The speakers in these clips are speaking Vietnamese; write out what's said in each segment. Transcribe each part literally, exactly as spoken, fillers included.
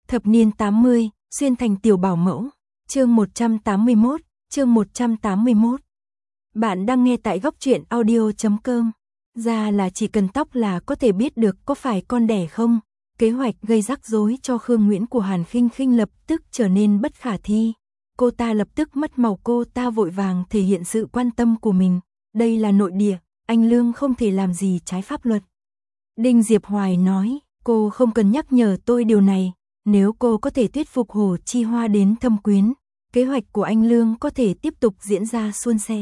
Thập niên tám mươi, xuyên thành tiểu bảo mẫu. Chương một trăm tám mươi mốt, chương một trăm tám mươi mốt. Bạn đang nghe tại góc truyện audio chấm com. Ra là chỉ cần tóc là có thể biết được có phải con đẻ không. Kế hoạch gây rắc rối cho Khương Nguyễn của Hàn Khinh Khinh lập tức trở nên bất khả thi. Cô ta lập tức mất màu, cô ta vội vàng thể hiện sự quan tâm của mình. Đây là nội địa, anh Lương không thể làm gì trái pháp luật. Đinh Diệp Hoài nói, cô không cần nhắc nhở tôi điều này. Nếu cô có thể thuyết phục Hồ Chi Hoa đến thâm quyến, kế hoạch của anh Lương có thể tiếp tục diễn ra suôn sẻ.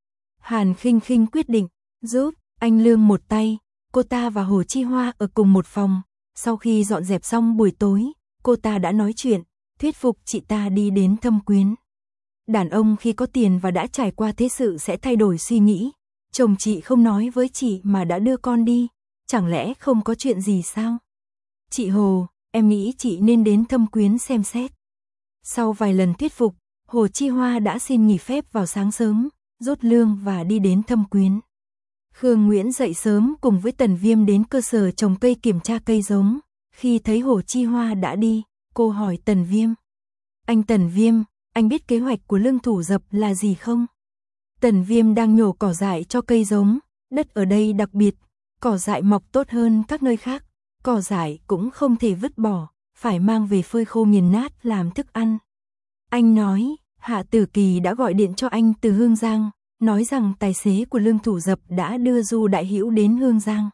Hàn Khinh Khinh quyết định giúp anh Lương một tay. Cô ta và Hồ Chi Hoa ở cùng một phòng. Sau khi dọn dẹp xong buổi tối, cô ta đã nói chuyện, thuyết phục chị ta đi đến thâm quyến. Đàn ông khi có tiền và đã trải qua thế sự sẽ thay đổi suy nghĩ. Chồng chị không nói với chị mà đã đưa con đi, chẳng lẽ không có chuyện gì sao? Chị Hồ, em nghĩ chị nên đến thâm quyến xem xét. Sau vài lần thuyết phục, Hồ Chi Hoa đã xin nghỉ phép vào sáng sớm, rút lương và đi đến thâm quyến. Khương Nguyễn dậy sớm cùng với Tần Viêm đến cơ sở trồng cây kiểm tra cây giống. Khi thấy Hồ Chi Hoa đã đi, cô hỏi Tần Viêm. Anh Tần Viêm, anh biết kế hoạch của Lương Thủ Dập là gì không? Tần Viêm đang nhổ cỏ dại cho cây giống. Đất ở đây đặc biệt, cỏ dại mọc tốt hơn các nơi khác. Cỏ dại cũng không thể vứt bỏ, phải mang về phơi khô nghiền nát làm thức ăn. Anh nói, Hạ Tử Kỳ đã gọi điện cho anh từ Hương Giang, nói rằng tài xế của Lương Thủ Dập đã đưa Du Đại Hữu đến Hương Giang.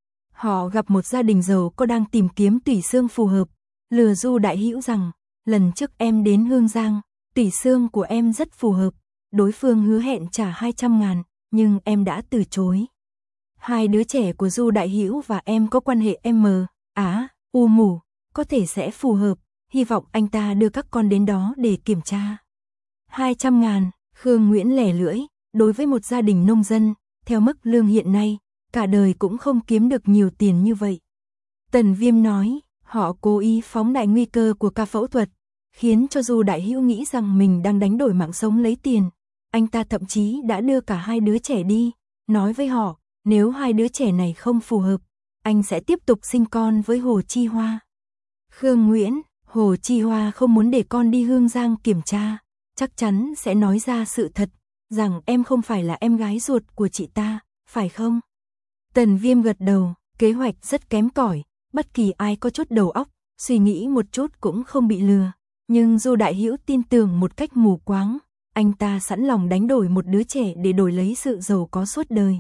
Họ gặp một gia đình giàu có đang tìm kiếm tủy xương phù hợp, lừa Du Đại Hữu rằng, lần trước em đến Hương Giang, tủy xương của em rất phù hợp, đối phương hứa hẹn trả hai trăm ngàn, nhưng em đã từ chối. Hai đứa trẻ của Du Đại Hữu và em có quan hệ M, Á, U mủ, có thể sẽ phù hợp, hy vọng anh ta đưa các con đến đó để kiểm tra. hai trăm ngàn, Khương Nguyễn lẻ lưỡi, đối với một gia đình nông dân, theo mức lương hiện nay, cả đời cũng không kiếm được nhiều tiền như vậy. Tần Viêm nói, họ cố ý phóng đại nguy cơ của ca phẫu thuật, khiến cho Du Đại Hữu nghĩ rằng mình đang đánh đổi mạng sống lấy tiền. Anh ta thậm chí đã đưa cả hai đứa trẻ đi, nói với họ, nếu hai đứa trẻ này không phù hợp, anh sẽ tiếp tục sinh con với Hồ Chi Hoa. Khương Nguyễn, Hồ Chi Hoa không muốn để con đi Hương Giang kiểm tra, chắc chắn sẽ nói ra sự thật, rằng em không phải là em gái ruột của chị ta, phải không? Tần Viêm gật đầu, kế hoạch rất kém cỏi, bất kỳ ai có chút đầu óc, suy nghĩ một chút cũng không bị lừa. Nhưng Du Đại Hữu tin tưởng một cách mù quáng, anh ta sẵn lòng đánh đổi một đứa trẻ để đổi lấy sự giàu có suốt đời.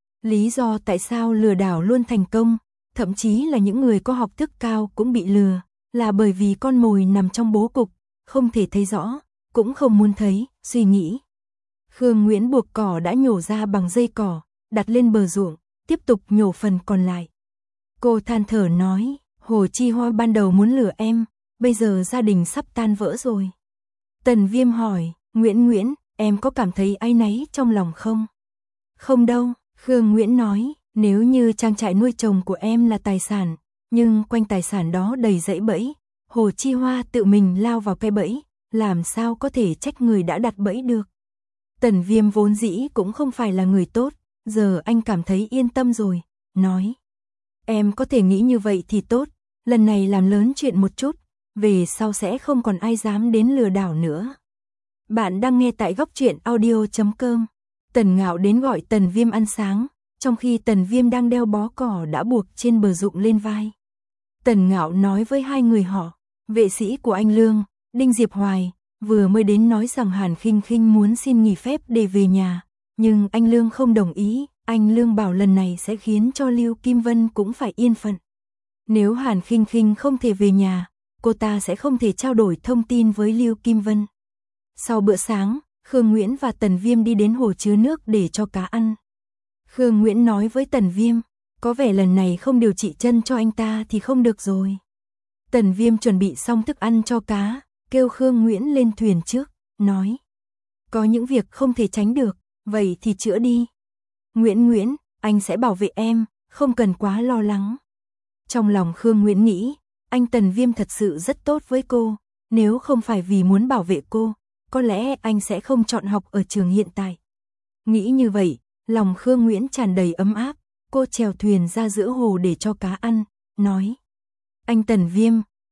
Lý do tại sao lừa đảo luôn thành công, thậm chí là những người có học thức cao cũng bị lừa, là bởi vì con mồi nằm trong bố cục, không thể thấy rõ, cũng không muốn thấy, suy nghĩ. Khương Nguyễn buộc cỏ đã nhổ ra bằng dây cỏ, đặt lên bờ ruộng, tiếp tục nhổ phần còn lại. Cô than thở nói, Hồ Chi Hoa ban đầu muốn lừa em, bây giờ gia đình sắp tan vỡ rồi. Tần Viêm hỏi, Nguyễn Nguyễn, em có cảm thấy áy náy trong lòng không? Không đâu, Khương Nguyễn nói, nếu như trang trại nuôi trồng của em là tài sản, nhưng quanh tài sản đó đầy rẫy bẫy, Hồ Chi Hoa tự mình lao vào cái bẫy, làm sao có thể trách người đã đặt bẫy được. Tần Viêm vốn dĩ cũng không phải là người tốt, giờ anh cảm thấy yên tâm rồi, nói. Em có thể nghĩ như vậy thì tốt, lần này làm lớn chuyện một chút, về sau sẽ không còn ai dám đến lừa đảo nữa. Bạn đang nghe tại góc truyện audio chấm com. Tần Ngạo đến gọi Tần Viêm ăn sáng, trong khi Tần Viêm đang đeo bó cỏ đã buộc trên bờ ruộng lên vai. Tần Ngạo nói với hai người họ, vệ sĩ của anh Lương, Đinh Diệp Hoài, vừa mới đến nói rằng Hàn Khinh Khinh muốn xin nghỉ phép để về nhà, nhưng anh Lương không đồng ý, anh Lương bảo lần này sẽ khiến cho Lưu Kim Vân cũng phải yên phận. Nếu Hàn Khinh Khinh không thể về nhà, cô ta sẽ không thể trao đổi thông tin với Lưu Kim Vân. Sau bữa sáng, Khương Nguyễn và Tần Viêm đi đến hồ chứa nước để cho cá ăn. Khương Nguyễn nói với Tần Viêm, có vẻ lần này không điều trị chân cho anh ta thì không được rồi. Tần Viêm chuẩn bị xong thức ăn cho cá, kêu Khương Nguyễn lên thuyền trước, nói. Có những việc không thể tránh được, vậy thì chữa đi. Nguyễn Nguyễn, anh sẽ bảo vệ em, không cần quá lo lắng. Trong lòng Khương Nguyễn nghĩ, anh Tần Viêm thật sự rất tốt với cô, nếu không phải vì muốn bảo vệ cô, có lẽ anh sẽ không chọn học ở trường hiện tại. Nghĩ như vậy, lòng Khương Nguyễn tràn đầy ấm áp, cô chèo thuyền ra giữa hồ để cho cá ăn, nói. Anh Tần Viêm,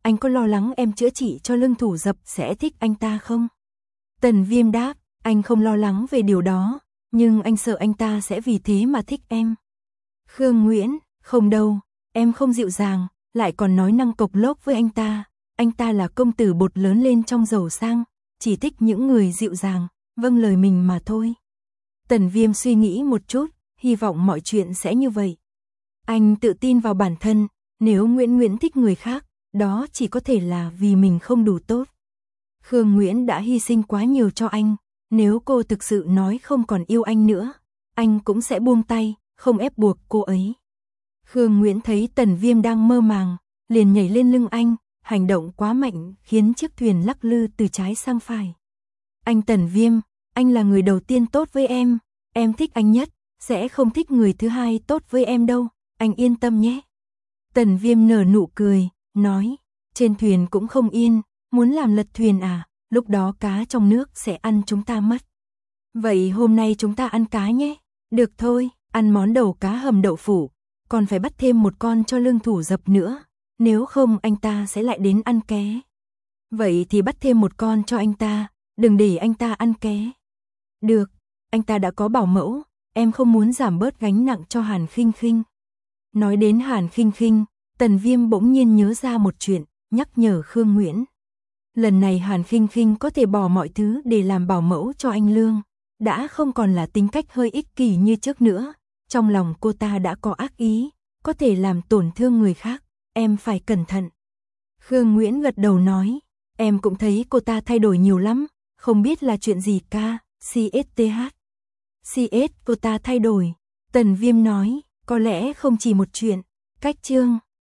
anh có lo lắng em chữa trị cho Lương Thủ Dập sẽ thích anh ta không? Tần Viêm đáp, anh không lo lắng về điều đó, nhưng anh sợ anh ta sẽ vì thế mà thích em. Khương Nguyễn, không đâu, em không dịu dàng, lại còn nói năng cộc lốc với anh ta. Anh ta là công tử bột lớn lên trong giàu sang, chỉ thích những người dịu dàng, vâng lời mình mà thôi. Tần Viêm suy nghĩ một chút, hy vọng mọi chuyện sẽ như vậy. Anh tự tin vào bản thân, nếu Nguyễn Nguyễn thích người khác, đó chỉ có thể là vì mình không đủ tốt. Khương Nguyễn đã hy sinh quá nhiều cho anh, nếu cô thực sự nói không còn yêu anh nữa, anh cũng sẽ buông tay, không ép buộc cô ấy. Khương Nguyễn thấy Tần Viêm đang mơ màng, liền nhảy lên lưng anh, hành động quá mạnh khiến chiếc thuyền lắc lư từ trái sang phải. Anh Tần Viêm, anh là người đầu tiên tốt với em, em thích anh nhất, sẽ không thích người thứ hai tốt với em đâu, anh yên tâm nhé. Tần Viêm nở nụ cười, nói, trên thuyền cũng không yên, muốn làm lật thuyền à, lúc đó cá trong nước sẽ ăn chúng ta mất. Vậy hôm nay chúng ta ăn cá nhé, được thôi, ăn món đầu cá hầm đậu phụ, còn phải bắt thêm một con cho Lương Thủ Dập nữa, nếu không anh ta sẽ lại đến ăn ké. Vậy thì bắt thêm một con cho anh ta, đừng để anh ta ăn ké. Được, anh ta đã có bảo mẫu, em không muốn giảm bớt gánh nặng cho Hàn Khinh Khinh. Nói đến Hàn Khinh Khinh, Tần Viêm bỗng nhiên nhớ ra một chuyện, nhắc nhở Khương Nguyễn. Lần này Hàn Khinh Khinh có thể bỏ mọi thứ để làm bảo mẫu cho anh Lương, đã không còn là tính cách hơi ích kỷ như trước nữa, trong lòng cô ta đã có ác ý, có thể làm tổn thương người khác, em phải cẩn thận. Khương Nguyễn gật đầu nói, em cũng thấy cô ta thay đổi nhiều lắm, không biết là chuyện gì ca, xê ét tê hát. xê ét cô ta thay đổi, Tần Viêm nói, có lẽ không chỉ một chuyện, cách chương.